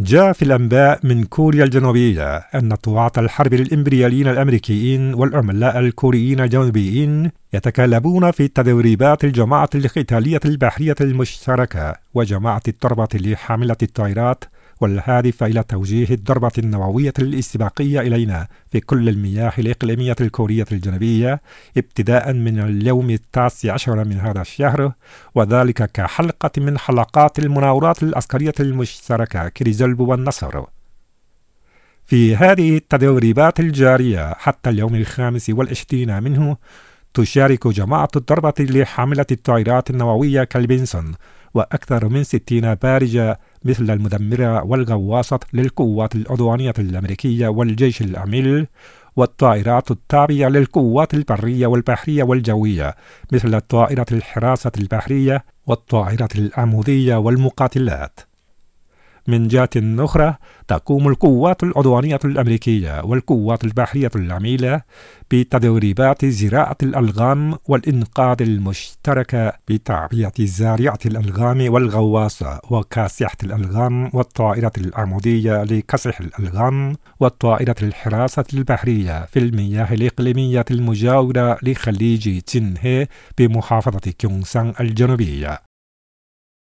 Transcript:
جاء في الأنباء من كوريا الجنوبية أن طواعة الحرب الإمبرياليين الأمريكيين والعملاء الكوريين الجنوبيين يتكالبون في تدريبات الجماعة القتالية البحرية المشتركة وجماعة الضربة لحاملة الطائرات، والهادف إلى توجيه الضربة النووية الاستباقية إلينا في كل المياه الإقليمية الكورية الجنوبية ابتداء من اليوم 19 من هذا الشهر، وذلك كحلقة من حلقات المناورات العسكرية المشتركة كريزلب والنصر. في هذه التدريبات الجارية حتى اليوم 25 منه تشارك جماعة الضربة لحاملة الطائرات النووية كالبنسون وأكثر من 60 بارجة مثل المدمرة والغواصة للقوات العدوانية الأمريكية والجيش العميل، والطائرات التابعة للقوات البرية والبحرية والجوية مثل طائرة الحراسة البحرية والطائرة العمودية والمقاتلات. من جهة أخرى تقوم القوات العدوانية الأمريكية والقوات البحرية العميلة بتدريبات زراعة الألغام والإنقاذ المشتركة بتعبئة زارعة الألغام والغواصة وكاسحة الألغام والطائرة العمودية لكسح الألغام والطائرة الحراسة البحرية في المياه الإقليمية المجاورة لخليج تشينهي بمحافظة كيونسان الجنوبية.